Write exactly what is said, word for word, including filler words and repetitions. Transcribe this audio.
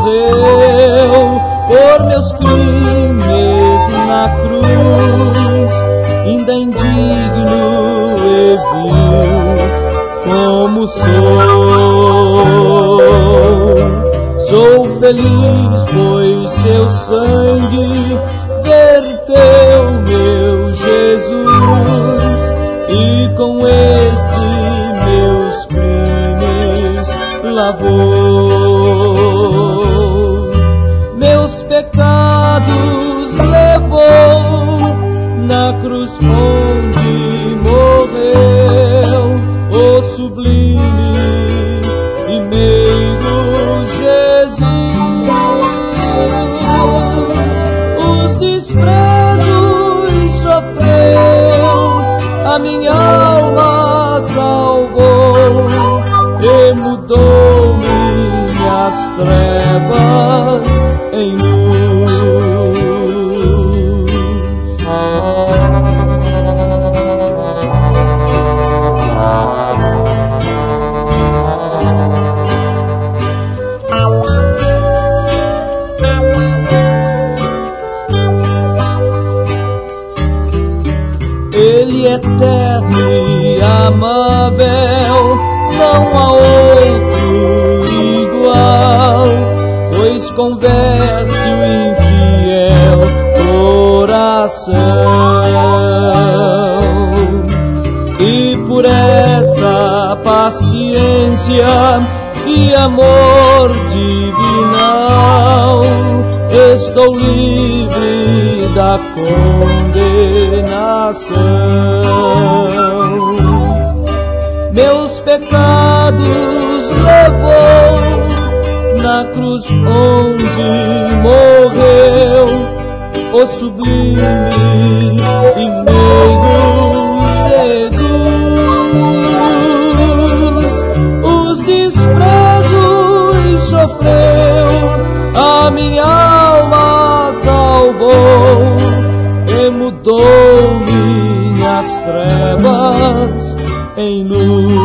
morreu por meus crimes na cruz, ainda indigno e vil como sou. Sou feliz, pois seu sangue verteu meu Jesus, e com este meus crimes lavou. Meus pecados levou na cruz onde morreu o sublime e meigo Jesus. Os desprezos sofreu, a minha alma salvou e mudou minhas trevas em luz. Ele é eterno e amável, não há outro igual, pois converte o infiel coração. E por essa paciência e amor divinal, estou livre da condenação. Meus pecados levou na cruz onde morreu o sublime e meigo Jesus. Os desprezos sofreu, a minha alma salvou e mudou minhas trevas em luz.